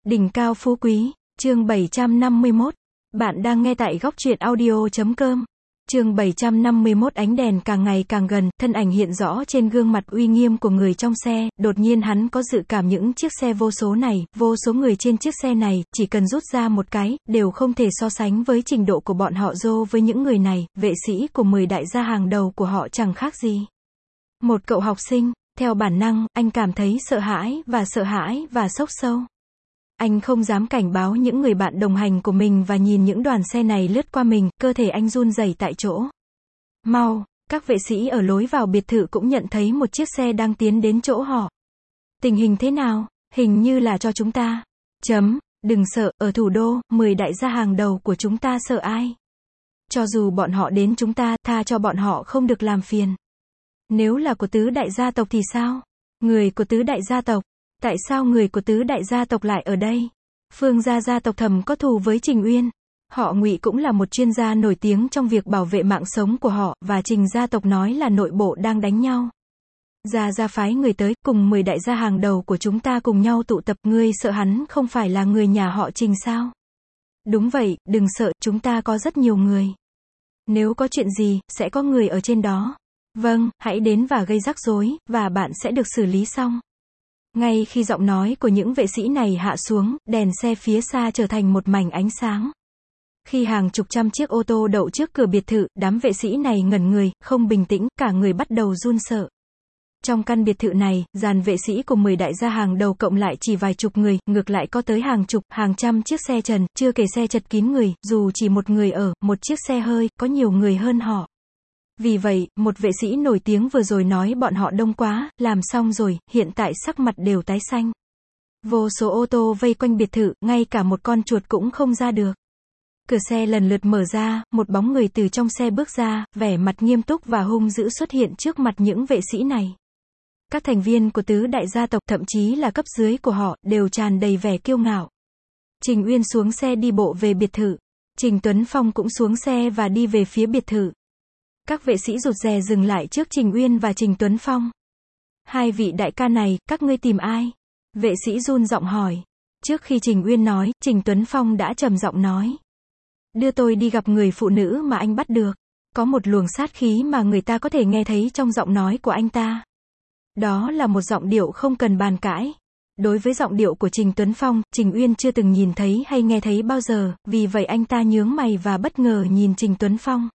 Đỉnh cao phú quý, chương 751. Bạn đang nghe tại góc truyện audio.com. Chương 751. Ánh đèn càng ngày càng gần, thân ảnh hiện rõ trên gương mặt uy nghiêm của người trong xe, đột nhiên hắn có dự cảm những chiếc xe vô số này, vô số người trên chiếc xe này, chỉ cần rút ra một cái, đều không thể so sánh với trình độ của bọn họ với những người này, vệ sĩ của 10 đại gia hàng đầu của họ chẳng khác gì một cậu học sinh. Theo bản năng, anh cảm thấy sợ hãi và sốc sâu. Anh không dám cảnh báo những người bạn đồng hành của mình và nhìn những đoàn xe này lướt qua mình, cơ thể anh run rẩy tại chỗ. Mau, các vệ sĩ ở lối vào biệt thự cũng nhận thấy một chiếc xe đang tiến đến chỗ họ. Tình hình thế nào? Hình như là cho chúng ta. Đừng sợ, ở thủ đô, 10 đại gia hàng đầu của chúng ta sợ ai? Cho dù bọn họ đến chúng ta, tha cho bọn họ không được làm phiền. Nếu là của tứ đại gia tộc thì sao? Người của tứ đại gia tộc? Tại sao người của tứ đại gia tộc lại ở đây? Phương gia tộc thầm có thù với Trình Uyên. Họ Ngụy cũng là một chuyên gia nổi tiếng trong việc bảo vệ mạng sống của họ, và Trình gia tộc nói là nội bộ đang đánh nhau. Gia phái người tới, cùng 10 đại gia hàng đầu của chúng ta cùng nhau tụ tập, ngươi sợ hắn không phải là người nhà họ Trình sao? Đúng vậy, đừng sợ, chúng ta có rất nhiều người. Nếu có chuyện gì, sẽ có người ở trên đó. Vâng, hãy đến và gây rắc rối, và bạn sẽ được xử lý xong. Ngay khi giọng nói của những vệ sĩ này hạ xuống, đèn xe phía xa trở thành một mảnh ánh sáng. Khi hàng chục trăm chiếc ô tô đậu trước cửa biệt thự, đám vệ sĩ này ngẩn người, không bình tĩnh, cả người bắt đầu run sợ. Trong căn biệt thự này, dàn vệ sĩ của 10 đại gia hàng đầu cộng lại chỉ vài chục người, ngược lại có tới hàng chục, hàng trăm chiếc xe trần, chưa kể xe chật kín người, dù chỉ một người ở, một chiếc xe hơi, có nhiều người hơn họ. Vì vậy, một vệ sĩ nổi tiếng vừa rồi nói bọn họ đông quá, làm xong rồi, hiện tại sắc mặt đều tái xanh. Vô số ô tô vây quanh biệt thự, ngay cả một con chuột cũng không ra được. Cửa xe lần lượt mở ra, một bóng người từ trong xe bước ra, vẻ mặt nghiêm túc và hung dữ xuất hiện trước mặt những vệ sĩ này. Các thành viên của tứ đại gia tộc, thậm chí là cấp dưới của họ, đều tràn đầy vẻ kiêu ngạo. Trình Uyên xuống xe đi bộ về biệt thự. Trình Tuấn Phong cũng xuống xe và đi về phía biệt thự. Các vệ sĩ rụt rè dừng lại trước Trình Uyên và Trình Tuấn Phong. Hai vị đại ca này, các ngươi tìm ai? Vệ sĩ run giọng hỏi. Trước khi Trình Uyên nói, Trình Tuấn Phong đã trầm giọng nói. Đưa tôi đi gặp người phụ nữ mà anh bắt được. Có một luồng sát khí mà người ta có thể nghe thấy trong giọng nói của anh ta. Đó là một giọng điệu không cần bàn cãi. Đối với giọng điệu của Trình Tuấn Phong, Trình Uyên chưa từng nhìn thấy hay nghe thấy bao giờ, vì vậy anh ta nhướng mày và bất ngờ nhìn Trình Tuấn Phong.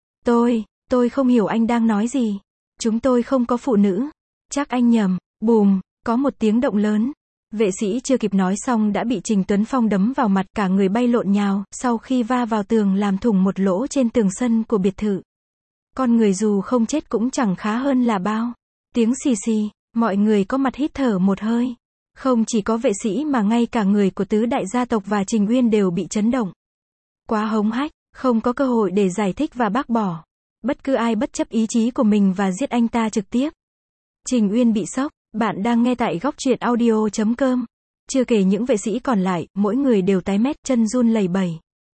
Tôi không hiểu anh đang nói gì. Chúng tôi không có phụ nữ. Chắc anh nhầm. Bùm, có một tiếng động lớn. Vệ sĩ chưa kịp nói xong đã bị Trình Tuấn Phong đấm vào mặt, cả người bay lộn nhào, sau khi va vào tường làm thủng một lỗ trên tường sân của biệt thự. Con người dù không chết cũng chẳng khá hơn là bao. Tiếng xì xì, mọi người có mặt hít thở một hơi. Không chỉ có vệ sĩ mà ngay cả người của tứ đại gia tộc và Trình Uyên đều bị chấn động. Quá hống hách, không có cơ hội để giải thích và bác bỏ. Bất cứ ai bất chấp ý chí của mình và giết anh ta trực tiếp. Trình Uyên bị sốc. Bạn đang nghe tại góc truyện audio.com. Chưa kể những vệ sĩ còn lại, mỗi người đều tái mét, chân run lẩy bẩy.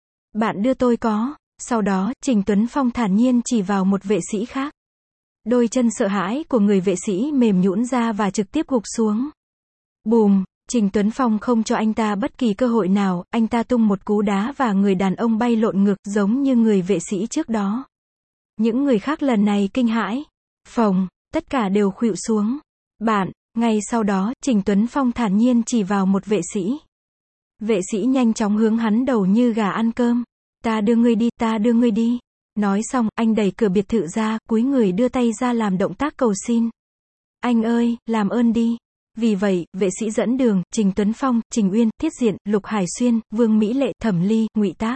Bạn đưa tôi có. Sau đó, Trình Tuấn Phong thản nhiên chỉ vào một vệ sĩ khác. Đôi chân sợ hãi của người vệ sĩ mềm nhũn ra và trực tiếp gục xuống. Bùm, Trình Tuấn Phong không cho anh ta bất kỳ cơ hội nào, anh ta tung một cú đá và người đàn ông bay lộn ngược, giống như người vệ sĩ trước đó. Những người khác lần này kinh hãi. Phồng, tất cả đều khuỵu xuống. Ngay sau đó, Trình Tuấn Phong thản nhiên chỉ vào một vệ sĩ. Vệ sĩ nhanh chóng hướng hắn đầu như gà ăn cơm. Ta đưa ngươi đi. Nói xong, anh đẩy cửa biệt thự ra, cúi người đưa tay ra làm động tác cầu xin. Anh ơi, làm ơn đi. Vì vậy, vệ sĩ dẫn đường, Trình Tuấn Phong, Trình Uyên, Thiết Diện, Lục Hải Xuyên, Vương Mỹ Lệ, Thẩm Ly, Ngụy Tác.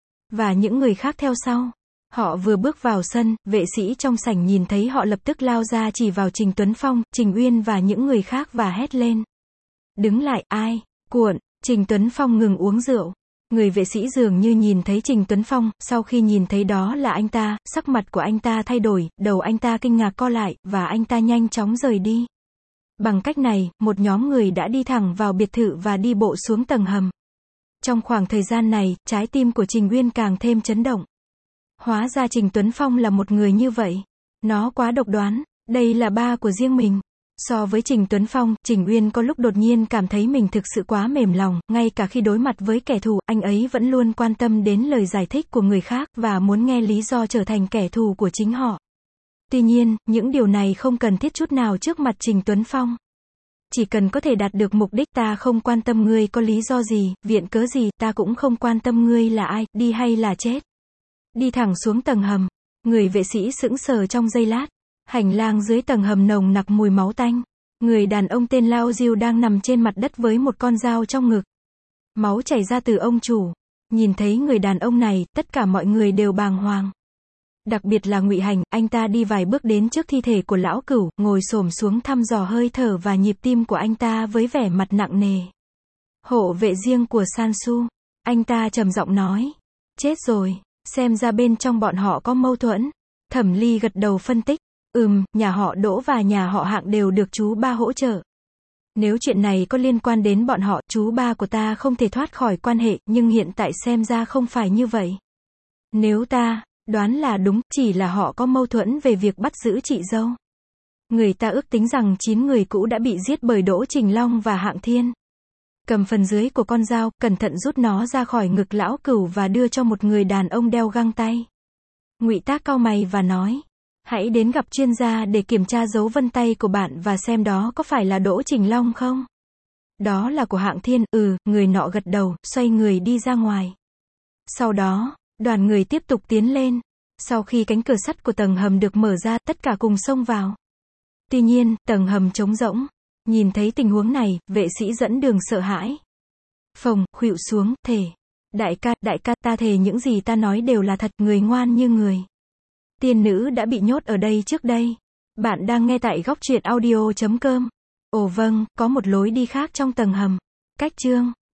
Và những người khác theo sau. Họ vừa bước vào sân, vệ sĩ trong sảnh nhìn thấy họ lập tức lao ra chỉ vào Trình Tuấn Phong, Trình Uyên và những người khác và hét lên. Đứng lại, ai? Cuộn, Trình Tuấn Phong ngừng uống rượu. Người vệ sĩ dường như nhìn thấy Trình Tuấn Phong, sau khi nhìn thấy đó là anh ta, sắc mặt của anh ta thay đổi, đầu anh ta kinh ngạc co lại, và anh ta nhanh chóng rời đi. Bằng cách này, một nhóm người đã đi thẳng vào biệt thự và đi bộ xuống tầng hầm. Trong khoảng thời gian này, trái tim của Trình Uyên càng thêm chấn động. Hóa ra Trình Tuấn Phong là một người như vậy. Nó quá độc đoán. Đây là ba của riêng mình. So với Trình Tuấn Phong, Trình Uyên có lúc đột nhiên cảm thấy mình thực sự quá mềm lòng, ngay cả khi đối mặt với kẻ thù, anh ấy vẫn luôn quan tâm đến lời giải thích của người khác, và muốn nghe lý do trở thành kẻ thù của chính họ. Tuy nhiên, những điều này không cần thiết chút nào trước mặt Trình Tuấn Phong. Chỉ cần có thể đạt được mục đích, ta không quan tâm ngươi có lý do gì, viện cớ gì, ta cũng không quan tâm ngươi là ai, đi hay là chết. Đi thẳng xuống tầng hầm. Người vệ sĩ sững sờ trong giây lát. Hành lang dưới tầng hầm nồng nặc mùi máu tanh. Người đàn ông tên Lao Diêu đang nằm trên mặt đất với một con dao trong ngực. Máu chảy ra từ ông chủ. Nhìn thấy người đàn ông này, tất cả mọi người đều bàng hoàng. Đặc biệt là Ngụy Hành, anh ta đi vài bước đến trước thi thể của lão Cửu, ngồi xổm xuống thăm dò hơi thở và nhịp tim của anh ta với vẻ mặt nặng nề. Hộ vệ riêng của Sansu. Anh ta trầm giọng nói. Chết rồi, xem ra bên trong bọn họ có mâu thuẫn. Thẩm Ly gật đầu phân tích. Nhà họ Đỗ và nhà họ Hạng đều được chú ba hỗ trợ. Nếu chuyện này có liên quan đến bọn họ, chú ba của ta không thể thoát khỏi quan hệ, nhưng hiện tại xem ra không phải như vậy. Nếu ta đoán là đúng, chỉ là họ có mâu thuẫn về việc bắt giữ chị dâu. Người ta ước tính rằng 9 người cũ đã bị giết bởi Đỗ Trình Long và Hạng Thiên. Cầm phần dưới của con dao, cẩn thận rút nó ra khỏi ngực lão Cửu và đưa cho một người đàn ông đeo găng tay. Ngụy Tác cau mày và nói. Hãy đến gặp chuyên gia để kiểm tra dấu vân tay của bạn và xem đó có phải là Đỗ Trình Long không? Đó là của Hạng Thiên, người nọ gật đầu, xoay người đi ra ngoài. Sau đó, đoàn người tiếp tục tiến lên. Sau khi cánh cửa sắt của tầng hầm được mở ra, tất cả cùng xông vào. Tuy nhiên, tầng hầm trống rỗng. Nhìn thấy tình huống này, vệ sĩ dẫn đường sợ hãi. Phồng, khuỵu xuống, thề. Đại ca, ta thề những gì ta nói đều là thật, người ngoan như người. Tiên nữ đã bị nhốt ở đây trước đây. Bạn đang nghe tại góc truyện audio.com. Ồ vâng, có một lối đi khác trong tầng hầm. Cách chương